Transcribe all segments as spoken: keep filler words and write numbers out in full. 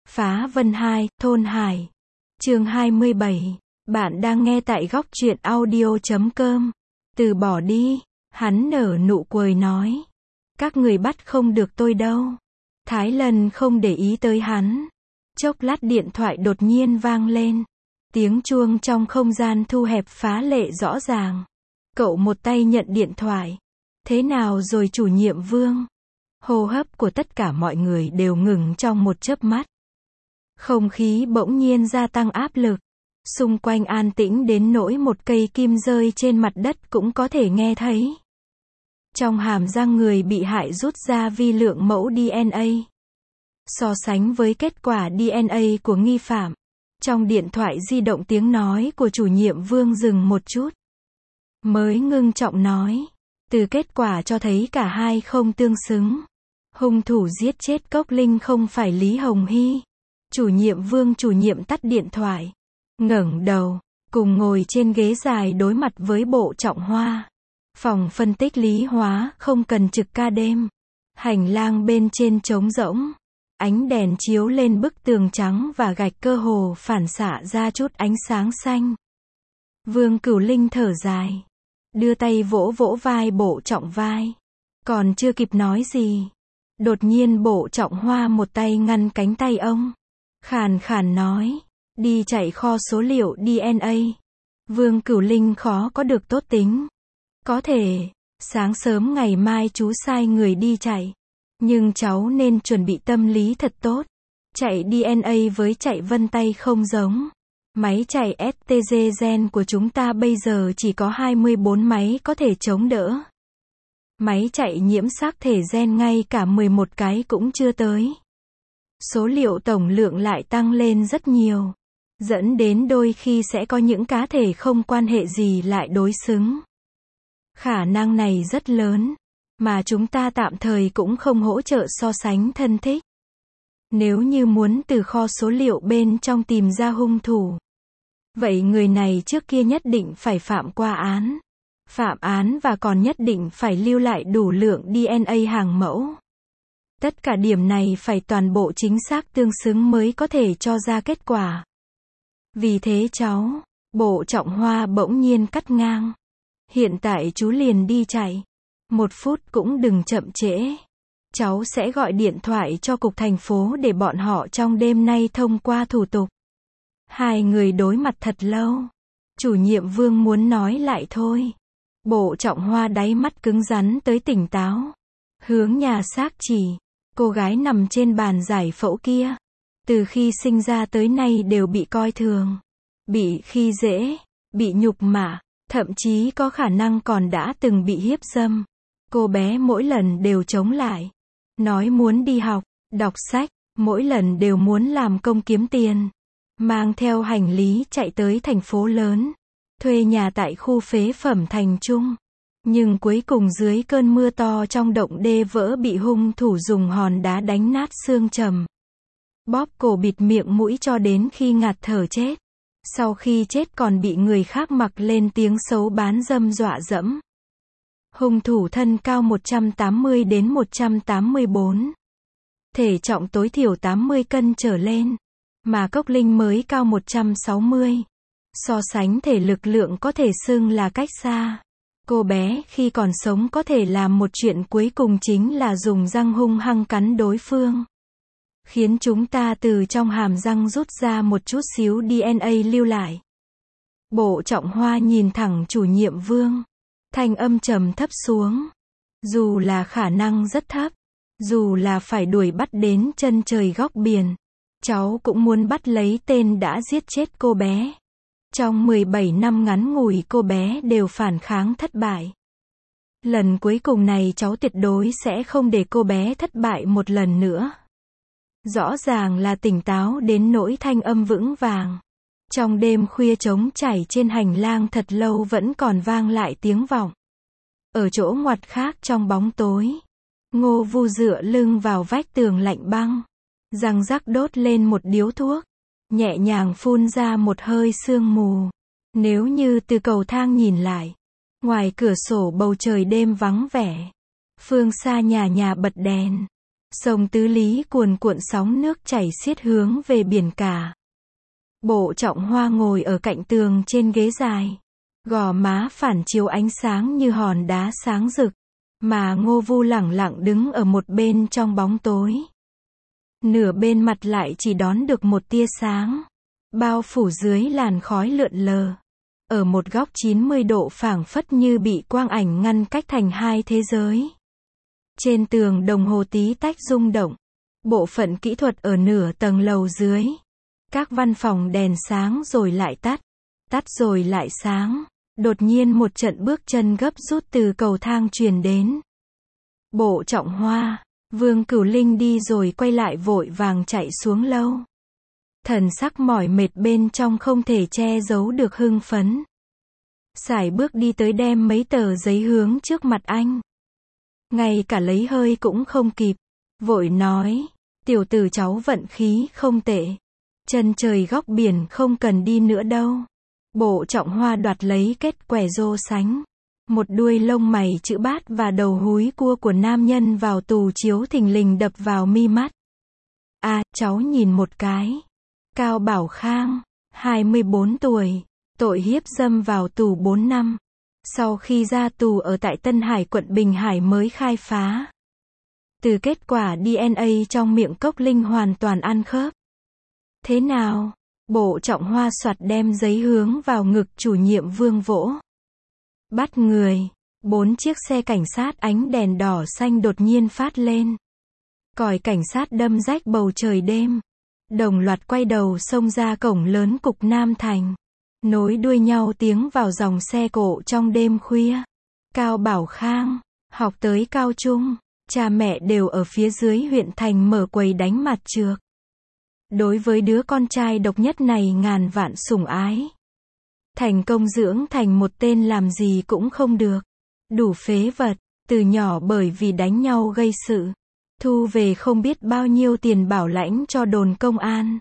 Phá Vân hai, Thôn Hải. Chương hai mươi bảy. Bạn đang nghe tại góc truyện audio chấm com. Từ bỏ đi, hắn nở nụ cười nói. Các người bắt không được tôi đâu. Thái Lân không để ý tới hắn. Chốc lát điện thoại đột nhiên vang lên. Tiếng chuông trong không gian thu hẹp phá lệ rõ ràng. Cậu một tay nhận điện thoại. Thế nào rồi chủ nhiệm Vương? Hô hấp của tất cả mọi người đều ngừng trong một chớp mắt. Không khí bỗng nhiên gia tăng áp lực. Xung quanh an tĩnh đến nỗi một cây kim rơi trên mặt đất cũng có thể nghe thấy. Trong hàm răng người bị hại rút ra vi lượng mẫu đê en a. So sánh với kết quả đê en a của nghi phạm. Trong điện thoại di động tiếng nói của chủ nhiệm Vương dừng một chút. Mới ngưng trọng nói. Từ kết quả cho thấy cả hai không tương xứng. Hung thủ giết chết Cốc Linh không phải Lý Hồng Hy. Chủ nhiệm Vương chủ nhiệm tắt điện thoại. Ngẩng đầu, cùng ngồi trên ghế dài đối mặt với Bộ Trọng Hoa. Phòng phân tích lý hóa không cần trực ca đêm. Hành lang bên trên trống rỗng. Ánh đèn chiếu lên bức tường trắng và gạch cơ hồ phản xạ ra chút ánh sáng xanh. Vương Cửu Linh thở dài. Đưa tay vỗ vỗ vai Bộ Trọng vai. Còn chưa kịp nói gì. Đột nhiên Bộ Trọng Hoa một tay ngăn cánh tay ông. Khàn khàn nói. Đi chạy kho số liệu đê en a. Vương Cửu Linh khó có được tốt tính. Có thể, sáng sớm ngày mai chú sai người đi chạy. Nhưng cháu nên chuẩn bị tâm lý thật tốt. Chạy đê en a với chạy vân tay không giống. Máy chạy ét tê giê gen của chúng ta bây giờ chỉ có hai mươi bốn máy có thể chống đỡ. Máy chạy nhiễm xác thể gen ngay cả mười một cái cũng chưa tới. Số liệu tổng lượng lại tăng lên rất nhiều. Dẫn đến đôi khi sẽ có những cá thể không quan hệ gì lại đối xứng. Khả năng này rất lớn. Mà chúng ta tạm thời cũng không hỗ trợ so sánh thân thích. Nếu như muốn từ kho số liệu bên trong tìm ra hung thủ. Vậy người này trước kia nhất định phải phạm qua án. Phạm án và còn nhất định phải lưu lại đủ lượng đê en a hàng mẫu. Tất cả điểm này phải toàn bộ chính xác tương xứng mới có thể cho ra kết quả. Vì thế cháu, Bộ Trọng Hoa bỗng nhiên cắt ngang. Hiện tại chú liền đi chạy. Một phút cũng đừng chậm trễ. Cháu sẽ gọi điện thoại cho cục thành phố để bọn họ trong đêm nay thông qua thủ tục. Hai người đối mặt thật lâu. Chủ nhiệm Vương muốn nói lại thôi. Bộ Trọng Hoa đáy mắt cứng rắn tới tỉnh táo. Hướng nhà xác chỉ. Cô gái nằm trên bàn giải phẫu kia. Từ khi sinh ra tới nay đều bị coi thường. Bị khi dễ. Bị nhục mạ. Thậm chí có khả năng còn đã từng bị hiếp dâm. Cô bé mỗi lần đều chống lại. Nói muốn đi học, đọc sách. Mỗi lần đều muốn làm công kiếm tiền. Mang theo hành lý chạy tới thành phố lớn. Thuê nhà tại khu phế phẩm Thành Trung. Nhưng cuối cùng dưới cơn mưa to trong động đê vỡ bị hung thủ dùng hòn đá đánh nát xương trầm. Bóp cổ bịt miệng mũi cho đến khi ngạt thở chết. Sau khi chết còn bị người khác mặc lên tiếng xấu bán dâm dọa dẫm. Hung thủ thân cao một trăm tám mươi đến một trăm tám mươi bốn. Thể trọng tối thiểu tám mươi cân trở lên. Mà Cốc Linh mới cao một trăm sáu mươi. So sánh thể lực lượng có thể xưng là cách xa. Cô bé khi còn sống có thể làm một chuyện cuối cùng chính là dùng răng hung hăng cắn đối phương. Khiến chúng ta từ trong hàm răng rút ra một chút xíu đê en a lưu lại. Bộ Trọng Hoa nhìn thẳng chủ nhiệm Vương. Thanh âm trầm thấp xuống. Dù là khả năng rất thấp. Dù là phải đuổi bắt đến chân trời góc biển. Cháu cũng muốn bắt lấy tên đã giết chết cô bé. Trong mười bảy năm ngắn ngủi cô bé đều phản kháng thất bại. Lần cuối cùng này cháu tuyệt đối sẽ không để cô bé thất bại một lần nữa. Rõ ràng là tỉnh táo đến nỗi thanh âm vững vàng. Trong đêm khuya trống chảy trên hành lang thật lâu vẫn còn vang lại tiếng vọng. Ở chỗ ngoặt khác trong bóng tối. Ngô Vu dựa lưng vào vách tường lạnh băng. Răng rắc đốt lên một điếu thuốc. Nhẹ nhàng phun ra một hơi sương mù. Nếu như từ cầu thang nhìn lại. Ngoài cửa sổ bầu trời đêm vắng vẻ. Phương xa nhà nhà bật đèn. Sông Tứ Lý cuồn cuộn sóng nước chảy xiết hướng về biển cả. Bộ Trọng Hoa ngồi ở cạnh tường trên ghế dài. Gò má phản chiếu ánh sáng như hòn đá sáng rực. Mà Ngô Vu lẳng lặng đứng ở một bên trong bóng tối. Nửa bên mặt lại chỉ đón được một tia sáng. Bao phủ dưới làn khói lượn lờ. Ở một góc chín mươi độ phảng phất như bị quang ảnh ngăn cách thành hai thế giới. Trên tường đồng hồ tí tách rung động. Bộ phận kỹ thuật ở nửa tầng lầu dưới. Các văn phòng đèn sáng rồi lại tắt. Tắt rồi lại sáng. Đột nhiên một trận bước chân gấp rút từ cầu thang truyền đến. Bộ Trọng Hoa. Vương Cửu Linh đi rồi quay lại vội vàng chạy xuống lâu. Thần sắc mỏi mệt bên trong không thể che giấu được hưng phấn. Sải bước đi tới đem mấy tờ giấy hướng trước mặt anh. Ngay cả lấy hơi cũng không kịp. Vội nói, tiểu tử cháu vận khí không tệ. Chân trời góc biển không cần đi nữa đâu. Bộ Trọng Hoa đoạt lấy kết quẻ rô sánh. Một đuôi lông mày chữ bát và đầu húi cua của nam nhân vào tù chiếu thình lình đập vào mi mắt. À, cháu nhìn một cái. Cao Bảo Khang, hai mươi bốn tuổi, tội hiếp dâm vào tù bốn năm. Sau khi ra tù ở tại Tân Hải quận Bình Hải mới khai phá. Từ kết quả đê en a trong miệng Cốc Linh hoàn toàn ăn khớp. Thế nào? Bộ Trọng Hoa soạt đem giấy hướng vào ngực chủ nhiệm Vương vỗ. Bắt người. Bốn chiếc xe cảnh sát ánh đèn đỏ xanh đột nhiên phát lên. Còi cảnh sát đâm rách bầu trời đêm. Đồng loạt quay đầu xông ra cổng lớn cục Nam Thành. Nối đuôi nhau tiếng vào dòng xe cộ trong đêm khuya. Cao Bảo Khang, học tới cao trung, cha mẹ đều ở phía dưới huyện thành mở quầy đánh mặt trược. Đối với đứa con trai độc nhất này ngàn vạn sủng ái. Thành công dưỡng thành một tên làm gì cũng không được. Đủ phế vật, từ nhỏ bởi vì đánh nhau gây sự. Thu về không biết bao nhiêu tiền bảo lãnh cho đồn công an.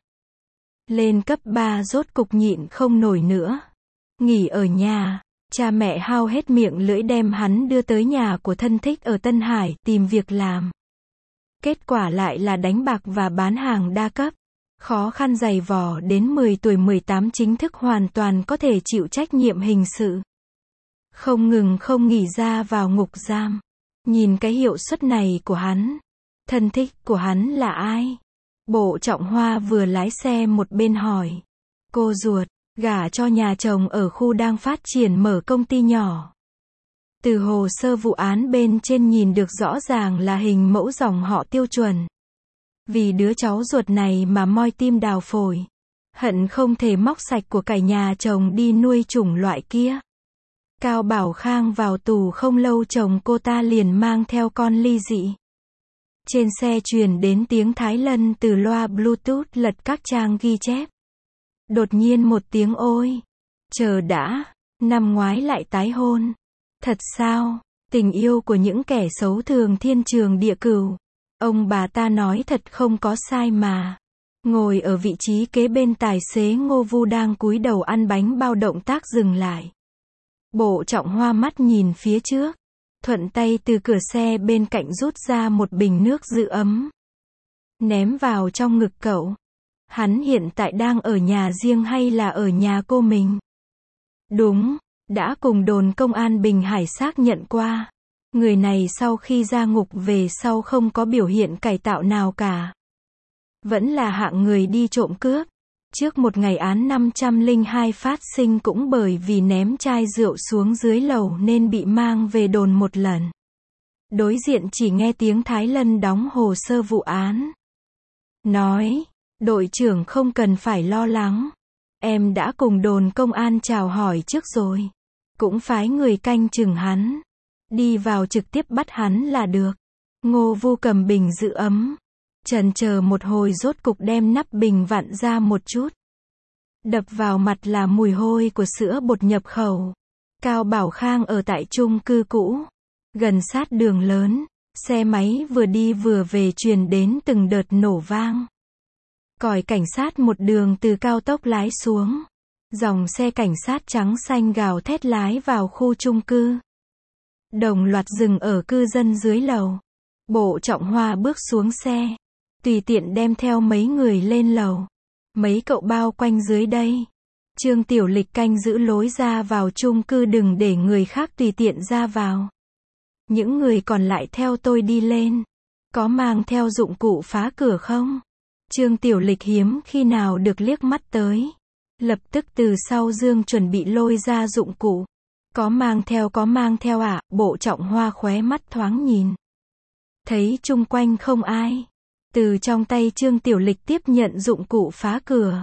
Lên cấp ba rốt cục nhịn không nổi nữa. Nghỉ ở nhà, cha mẹ hao hết miệng lưỡi đem hắn đưa tới nhà của thân thích ở Tân Hải tìm việc làm. Kết quả lại là đánh bạc và bán hàng đa cấp. Khó khăn dày vò đến mười tuổi mười tám chính thức hoàn toàn có thể chịu trách nhiệm hình sự. Không ngừng không nghỉ ra vào ngục giam. Nhìn cái hiệu suất này của hắn. Thân thích của hắn là ai? Bộ Trọng Hoa vừa lái xe một bên hỏi. Cô ruột, gả cho nhà chồng ở khu đang phát triển mở công ty nhỏ. Từ hồ sơ vụ án bên trên nhìn được rõ ràng là hình mẫu dòng họ tiêu chuẩn. Vì đứa cháu ruột này mà moi tim đào phổi. Hận không thể móc sạch của cải nhà chồng đi nuôi chủng loại kia. Cao Bảo Khang vào tù không lâu chồng cô ta liền mang theo con ly dị. Trên xe truyền đến tiếng Thái Lân từ loa Bluetooth lật các trang ghi chép. Đột nhiên một tiếng ôi. Chờ đã, năm ngoái lại tái hôn. Thật sao? Tình yêu của những kẻ xấu thường thiên trường địa cửu. Ông bà ta nói thật không có sai mà. Ngồi ở vị trí kế bên tài xế Ngô Vu đang cúi đầu ăn bánh bao động tác dừng lại. Bộ Trọng Hoa mắt nhìn phía trước. Thuận tay từ cửa xe bên cạnh rút ra một bình nước giữ ấm. Ném vào trong ngực cậu. Hắn hiện tại đang ở nhà riêng hay là ở nhà cô mình? Đúng, đã cùng đồn công an Bình Hải xác nhận qua. Người này sau khi ra ngục về sau không có biểu hiện cải tạo nào cả. Vẫn là hạng người đi trộm cướp. Trước một ngày án năm trăm lẻ hai phát sinh cũng bởi vì ném chai rượu xuống dưới lầu nên bị mang về đồn một lần. Đối diện chỉ nghe tiếng Thái Lân đóng hồ sơ vụ án. Nói, đội trưởng không cần phải lo lắng. Em đã cùng đồn công an chào hỏi trước rồi. Cũng phái người canh chừng hắn. Đi vào trực tiếp bắt hắn là được. Ngô Vu cầm bình giữ ấm. Chần chờ một hồi rốt cục đem nắp bình vặn ra một chút. Đập vào mặt là mùi hôi của sữa bột nhập khẩu. Cao Bảo Khang ở tại chung cư cũ. Gần sát đường lớn. Xe máy vừa đi vừa về truyền đến từng đợt nổ vang. Còi cảnh sát một đường từ cao tốc lái xuống. Dòng xe cảnh sát trắng xanh gào thét lái vào khu chung cư. Đồng loạt dừng ở cư dân dưới lầu. Bộ Trọng Hoa bước xuống xe, tùy tiện đem theo mấy người lên lầu. Mấy cậu bao quanh dưới đây. Trương Tiểu Lịch canh giữ lối ra vào chung cư, đừng để người khác tùy tiện ra vào. Những người còn lại theo tôi đi lên. Có mang theo dụng cụ phá cửa không? Trương Tiểu Lịch hiếm khi nào được liếc mắt tới. Lập tức từ sau giường chuẩn bị lôi ra dụng cụ. Có mang theo có mang theo ạ, à? Bộ Trọng Hoa khóe mắt thoáng nhìn. Thấy chung quanh không ai. Từ trong tay Trương Tiểu Lịch tiếp nhận dụng cụ phá cửa.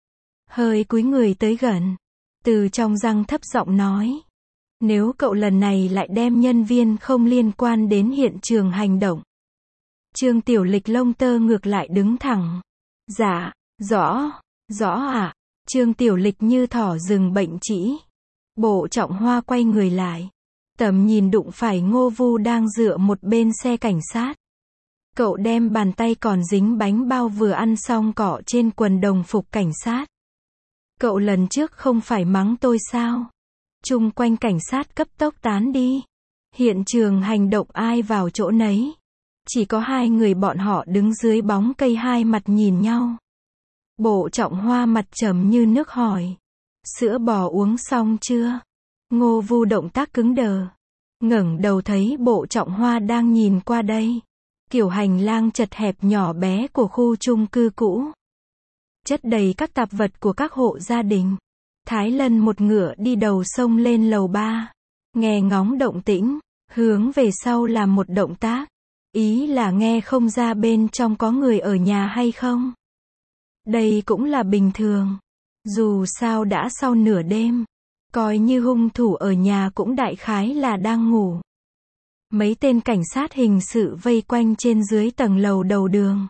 Hơi cúi người tới gần. Từ trong răng thấp giọng nói. Nếu cậu lần này lại đem nhân viên không liên quan đến hiện trường hành động. Trương Tiểu Lịch lông tơ ngược lại đứng thẳng. Dạ, rõ, rõ ạ. À? Trương Tiểu Lịch như thỏ rừng bệnh trĩ. Bộ Trọng Hoa quay người lại. Tầm nhìn đụng phải Ngô Vu đang dựa một bên xe cảnh sát. Cậu đem bàn tay còn dính bánh bao vừa ăn xong cọ trên quần đồng phục cảnh sát. Cậu lần trước không phải mắng tôi sao? Chung quanh cảnh sát cấp tốc tán đi. Hiện trường hành động ai vào chỗ nấy. Chỉ có hai người bọn họ đứng dưới bóng cây hai mặt nhìn nhau. Bộ Trọng Hoa mặt trầm như nước hỏi. Sữa bò uống xong chưa? Ngô Vu động tác cứng đờ. Ngẩng đầu thấy Bộ Trọng Hoa đang nhìn qua đây. Kiểu hành lang chật hẹp nhỏ bé của khu chung cư cũ. Chất đầy các tạp vật của các hộ gia đình. Thái Lân một ngựa đi đầu sông lên lầu ba. Nghe ngóng động tĩnh, hướng về sau làm một động tác. Ý là nghe không ra bên trong có người ở nhà hay không. Đây cũng là bình thường. Dù sao đã sau nửa đêm. Coi như hung thủ ở nhà cũng đại khái là đang ngủ. Mấy tên cảnh sát hình sự vây quanh trên dưới tầng lầu đầu đường.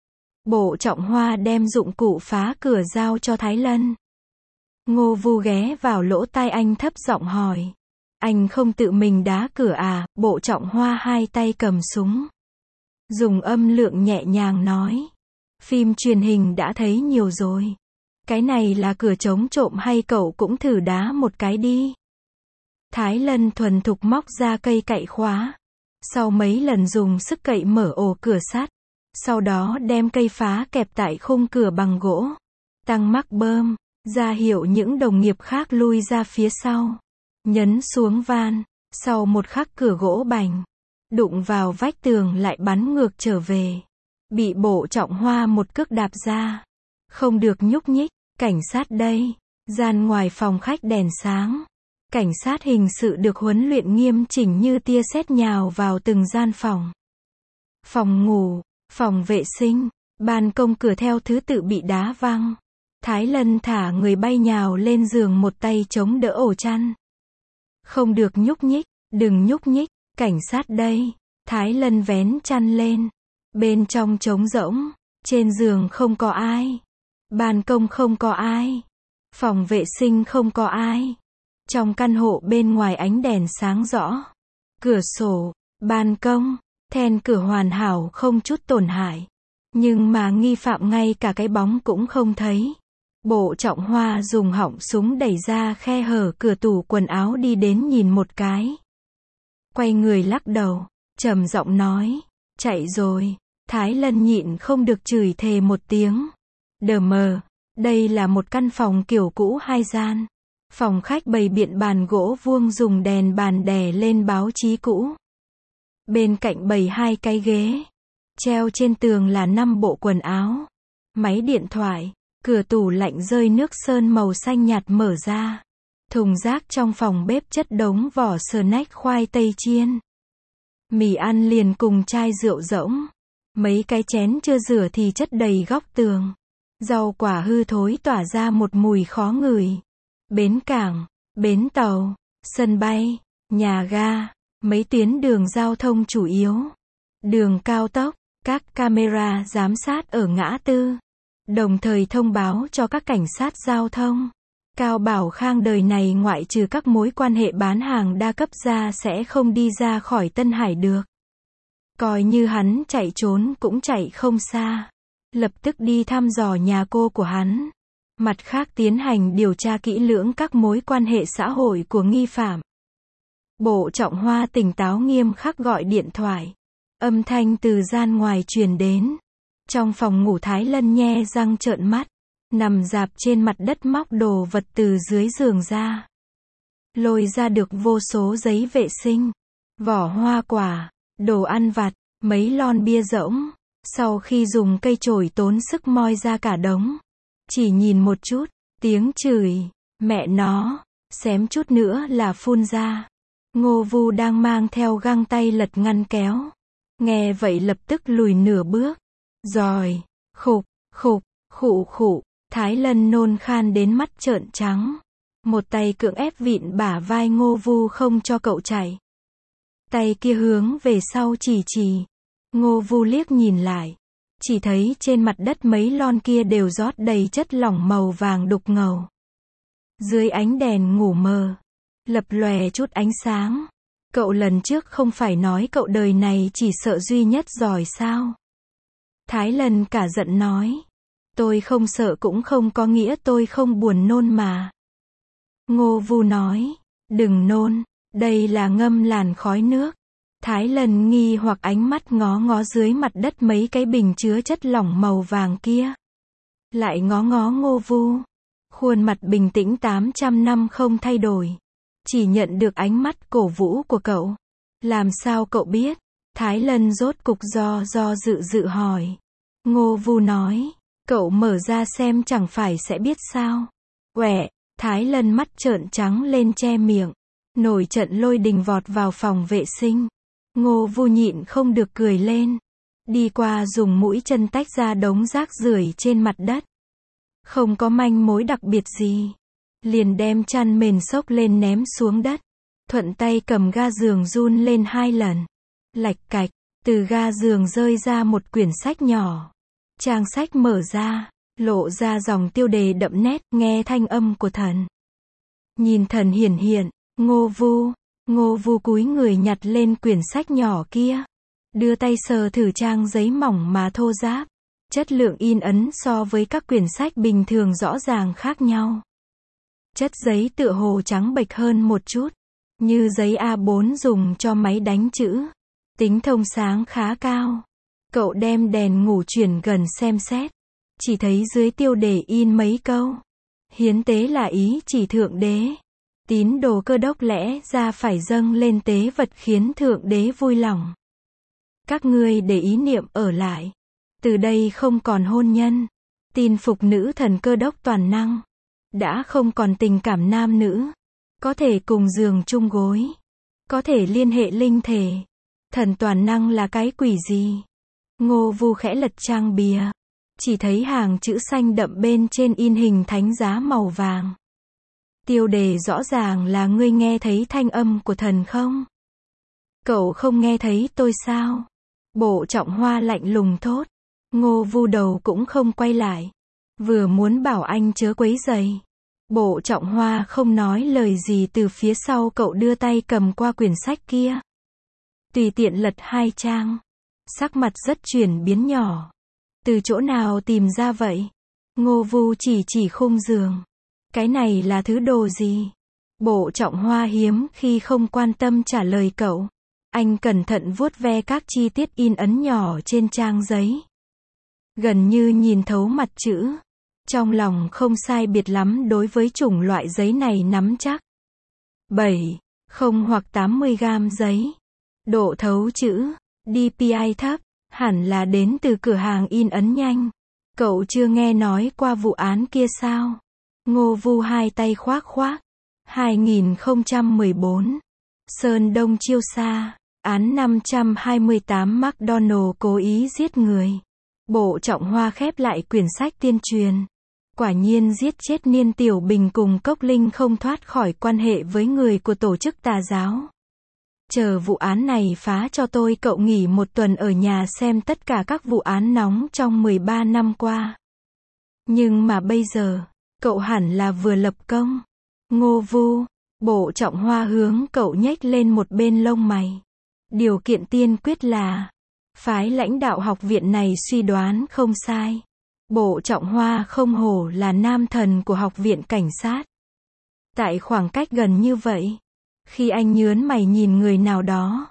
Bộ Trọng Hoa đem dụng cụ phá cửa giao cho Thái Lân. Ngô Vu ghé vào lỗ tai anh thấp giọng hỏi. Anh không tự mình đá cửa à? Bộ Trọng Hoa hai tay cầm súng. Dùng âm lượng nhẹ nhàng nói. Phim truyền hình đã thấy nhiều rồi. Cái này là cửa chống trộm hay cậu cũng thử đá một cái đi. Thái Lân thuần thục móc ra cây cậy khóa. Sau mấy lần dùng sức cậy mở ổ cửa sắt. Sau đó đem cây phá kẹp tại khung cửa bằng gỗ. Tăng mắc bơm, ra hiệu những đồng nghiệp khác lui ra phía sau. Nhấn xuống van. Sau một khắc cửa gỗ bành. Đụng vào vách tường lại bắn ngược trở về. Bị Bộ Trọng Hoa một cước đạp ra. Không được nhúc nhích. Cảnh sát đây. Gian ngoài phòng khách đèn sáng. Cảnh sát hình sự được huấn luyện nghiêm chỉnh như tia sét nhào vào từng gian phòng. Phòng ngủ, phòng vệ sinh, ban công cửa theo thứ tự bị đá văng. Thái Lân thả người bay nhào lên giường một tay chống đỡ ổ chăn. Không được nhúc nhích, đừng nhúc nhích, cảnh sát đây. Thái Lân vén chăn lên. Bên trong trống rỗng, trên giường không có ai. Ban công không có ai. Phòng vệ sinh không có ai. Trong căn hộ bên ngoài ánh đèn sáng rõ. Cửa sổ, ban công, then cửa hoàn hảo không chút tổn hại. Nhưng mà nghi phạm ngay cả cái bóng cũng không thấy. Bộ Trọng Hoa dùng họng súng đẩy ra khe hở cửa tủ quần áo đi đến nhìn một cái. Quay người lắc đầu, trầm giọng nói, chạy rồi. Thái Lân nhịn không được chửi thề một tiếng. Đờ mờ, đây là một căn phòng kiểu cũ hai gian. Phòng khách bày biện bàn gỗ vuông dùng đèn bàn đè lên báo chí cũ. Bên cạnh bày hai cái ghế. Treo trên tường là năm bộ quần áo. Máy điện thoại. Cửa tủ lạnh rơi nước sơn màu xanh nhạt mở ra. Thùng rác trong phòng bếp chất đống vỏ snack khoai tây chiên. Mì ăn liền cùng chai rượu rỗng. Mấy cái chén chưa rửa thì chất đầy góc tường. Rau quả hư thối tỏa ra một mùi khó ngửi. Bến cảng, bến tàu, sân bay, nhà ga, mấy tuyến đường giao thông chủ yếu. Đường cao tốc, các camera giám sát ở ngã tư. Đồng thời thông báo cho các cảnh sát giao thông. Cao Bảo Khang đời này ngoại trừ các mối quan hệ bán hàng đa cấp ra sẽ không đi ra khỏi Tân Hải được. Coi như hắn chạy trốn cũng chạy không xa. Lập tức đi thăm dò nhà cô của hắn. Mặt khác tiến hành điều tra kỹ lưỡng các mối quan hệ xã hội của nghi phạm. Bộ Trọng Hoa tỉnh táo nghiêm khắc gọi điện thoại. Âm thanh từ gian ngoài truyền đến. Trong phòng ngủ Thái Lân nhe răng trợn mắt, nằm rạp trên mặt đất móc đồ vật từ dưới giường ra. Lôi ra được vô số giấy vệ sinh, vỏ hoa quả, đồ ăn vặt, mấy lon bia rỗng. Sau khi dùng cây chổi tốn sức moi ra cả đống. Chỉ nhìn một chút, tiếng chửi, mẹ nó, xém chút nữa là phun ra. Ngô Vu đang mang theo găng tay lật ngăn kéo. Nghe vậy lập tức lùi nửa bước. Rồi, khục, khục, khụ khụ, Thái Lân nôn khan đến mắt trợn trắng. Một tay cưỡng ép vịn bả vai Ngô Vu không cho cậu chạy. Tay kia hướng về sau chỉ chỉ. Ngô Vu liếc nhìn lại. Chỉ thấy trên mặt đất mấy lon kia đều rót đầy chất lỏng màu vàng đục ngầu. Dưới ánh đèn ngủ mờ, lập lòe chút ánh sáng. Cậu lần trước không phải nói cậu đời này chỉ sợ duy nhất giỏi sao? Thái Lân cả giận nói. Tôi không sợ cũng không có nghĩa tôi không buồn nôn mà. Ngô Vu nói. Đừng nôn, đây là ngâm làn khói nước. Thái Lân nghi hoặc ánh mắt ngó ngó dưới mặt đất mấy cái bình chứa chất lỏng màu vàng kia. Lại ngó ngó Ngô Vu. Khuôn mặt bình tĩnh tám trăm năm không thay đổi. Chỉ nhận được ánh mắt cổ vũ của cậu. Làm sao cậu biết? Thái Lân rốt cục do do dự dự hỏi. Ngô Vu nói. Cậu mở ra xem chẳng phải sẽ biết sao. Quẹ, Thái Lân mắt trợn trắng lên che miệng. Nổi trận lôi đình vọt vào phòng vệ sinh. Ngô Vu nhịn không được cười lên. Đi qua dùng mũi chân tách ra đống rác rưởi trên mặt đất. Không có manh mối đặc biệt gì. Liền đem chăn mền xốc lên ném xuống đất. Thuận tay cầm ga giường run lên hai lần. Lạch cạch, từ ga giường rơi ra một quyển sách nhỏ. Trang sách mở ra, lộ ra dòng tiêu đề đậm nét, nghe thanh âm của thần. Nhìn thần hiển hiện, Ngô Vu. Ngô Vu cúi người nhặt lên quyển sách nhỏ kia. Đưa tay sờ thử trang giấy mỏng mà thô ráp. Chất lượng in ấn so với các quyển sách bình thường rõ ràng khác nhau. Chất giấy tựa hồ trắng bệch hơn một chút. Như giấy A bốn dùng cho máy đánh chữ. Tính thông sáng khá cao. Cậu đem đèn ngủ chuyển gần xem xét. Chỉ thấy dưới tiêu đề in mấy câu. Hiến tế là ý chỉ thượng đế. Tín đồ Cơ Đốc lẽ ra phải dâng lên tế vật khiến thượng đế vui lòng. Các ngươi để ý niệm ở lại. Từ đây không còn hôn nhân. Tin phục nữ thần Cơ Đốc toàn năng. Đã không còn tình cảm nam nữ. Có thể cùng giường chung gối. Có thể liên hệ linh thể. Thần toàn năng là cái quỷ gì? Ngô Vu khẽ lật trang bìa. Chỉ thấy hàng chữ xanh đậm bên trên in hình thánh giá màu vàng. Tiêu đề rõ ràng là ngươi nghe thấy thanh âm của thần không? Cậu không nghe thấy tôi sao? Bộ Trọng Hoa lạnh lùng thốt. Ngô Vu đầu cũng không quay lại. Vừa muốn bảo anh chớ quấy rầy. Bộ Trọng Hoa không nói lời gì từ phía sau cậu đưa tay cầm qua quyển sách kia. Tùy tiện lật hai trang. Sắc mặt rất chuyển biến nhỏ. Từ chỗ nào tìm ra vậy? Ngô Vu chỉ chỉ khung giường. Cái này là thứ đồ gì? Bộ Trọng Hoa hiếm khi không quan tâm trả lời cậu. Anh cẩn thận vuốt ve các chi tiết in ấn nhỏ trên trang giấy. Gần như nhìn thấu mặt chữ. Trong lòng không sai biệt lắm đối với chủng loại giấy này nắm chắc. bảy, không hoặc tám mươi gam giấy. Độ thấu chữ, đê pê i thấp, hẳn là đến từ cửa hàng in ấn nhanh. Cậu chưa nghe nói qua vụ án kia sao? Ngô Vu hai tay khoác khoác. hai nghìn không trăm mười bốn. Sơn Đông Chiêu Sa. Án năm trăm hai mươi tám McDonald cố ý giết người. Bộ Trọng Hoa khép lại quyển sách tiên truyền. Quả nhiên giết chết Niên Tiểu Bình cùng Cốc Linh không thoát khỏi quan hệ với người của tổ chức tà giáo. Chờ vụ án này phá cho tôi, cậu nghỉ một tuần ở nhà xem tất cả các vụ án nóng trong mười ba năm qua. Nhưng mà bây giờ, cậu hẳn là vừa lập công. Ngô Vu. Bộ Trọng Hoa hướng cậu nhếch lên một bên lông mày. Điều kiện tiên quyết là, phái lãnh đạo học viện này suy đoán không sai. Bộ Trọng Hoa không hổ là nam thần của học viện cảnh sát. Tại khoảng cách gần như vậy, khi anh nhớn mày nhìn người nào đó,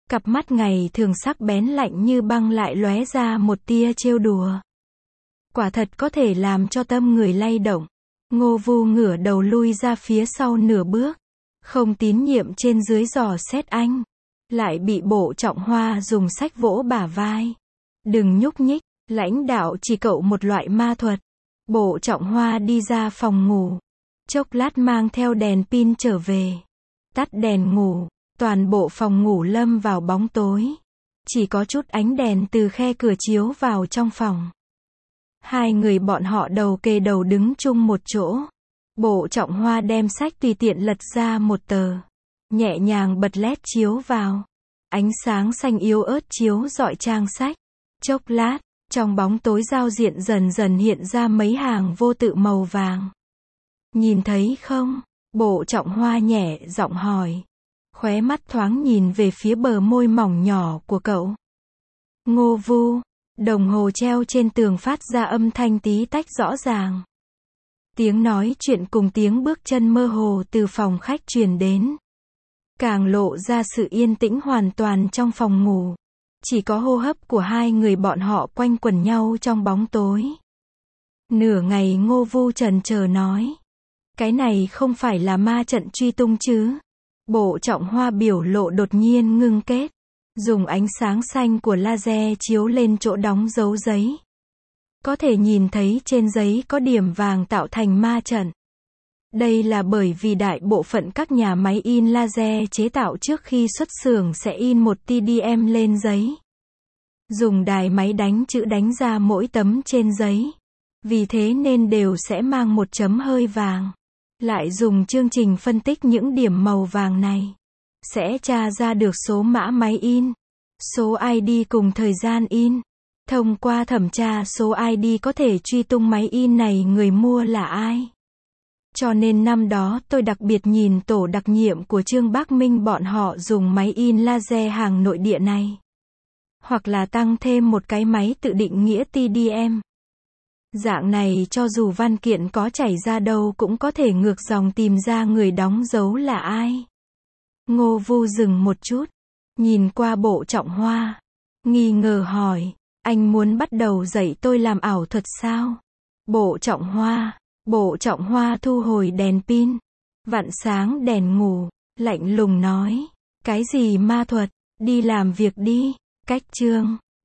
Cặp mắt ngày thường sắc bén lạnh như băng lại lóe ra một tia trêu đùa. Quả thật có thể làm cho tâm người lay động. Ngô Vu ngửa đầu lui ra phía sau nửa bước. Không tín nhiệm trên dưới dò xét anh. Lại bị Bộ Trọng Hoa dùng sách vỗ bả vai. Đừng nhúc nhích, lãnh đạo chỉ cậu một loại ma thuật. Bộ Trọng Hoa đi ra phòng ngủ. Chốc lát mang theo đèn pin trở về. Tắt đèn ngủ, toàn bộ phòng ngủ lâm vào bóng tối. Chỉ có chút ánh đèn từ khe cửa chiếu vào trong phòng. Hai người bọn họ đầu kề đầu đứng chung một chỗ. Bộ Trọng Hoa đem sách tùy tiện lật ra một tờ. Nhẹ nhàng bật led chiếu vào. Ánh sáng xanh yếu ớt chiếu rọi trang sách. Chốc lát, trong bóng tối giao diện dần dần hiện ra mấy hàng vô tự màu vàng. Nhìn thấy không? Bộ Trọng Hoa nhẹ giọng hỏi. Khóe mắt thoáng nhìn về phía bờ môi mỏng nhỏ của cậu. Ngô Vu, đồng hồ treo trên tường phát ra âm thanh tí tách rõ ràng. Tiếng nói chuyện cùng tiếng bước chân mơ hồ từ phòng khách truyền đến. Càng lộ ra sự yên tĩnh hoàn toàn trong phòng ngủ. Chỉ có hô hấp của hai người bọn họ quanh quẩn nhau trong bóng tối. Nửa ngày Ngô Vu chần chờ nói. Cái này không phải là ma trận truy tung chứ? Bộ Trọng Hoa biểu lộ đột nhiên ngưng kết. Dùng ánh sáng xanh của laser chiếu lên chỗ đóng dấu giấy. Có thể nhìn thấy trên giấy có điểm vàng tạo thành ma trận. Đây là bởi vì đại bộ phận các nhà máy in laser chế tạo trước khi xuất xưởng sẽ in một tê đê em lên giấy. Dùng đài máy đánh chữ đánh ra mỗi tấm trên giấy. Vì thế nên đều sẽ mang một chấm hơi vàng. Lại dùng chương trình phân tích những điểm màu vàng này. Sẽ tra ra được số mã máy in, số i đê cùng thời gian in. Thông qua thẩm tra số i đê có thể truy tung máy in này người mua là ai. Cho nên năm đó tôi đặc biệt nhìn tổ đặc nhiệm của Trương Bắc Minh bọn họ dùng máy in laser hàng nội địa này. Hoặc là tăng thêm một cái máy tự định nghĩa tê đê em. Dạng này cho dù văn kiện có chảy ra đâu cũng có thể ngược dòng tìm ra người đóng dấu là ai. Ngô Vu dừng một chút. Nhìn qua Bộ Trọng Hoa. Nghi ngờ hỏi. Anh muốn bắt đầu dạy tôi làm ảo thuật sao? Bộ Trọng Hoa. Bộ Trọng Hoa thu hồi đèn pin. Vặn sáng đèn ngủ. Lạnh lùng nói. Cái gì ma thuật? Đi làm việc đi. Cách chương.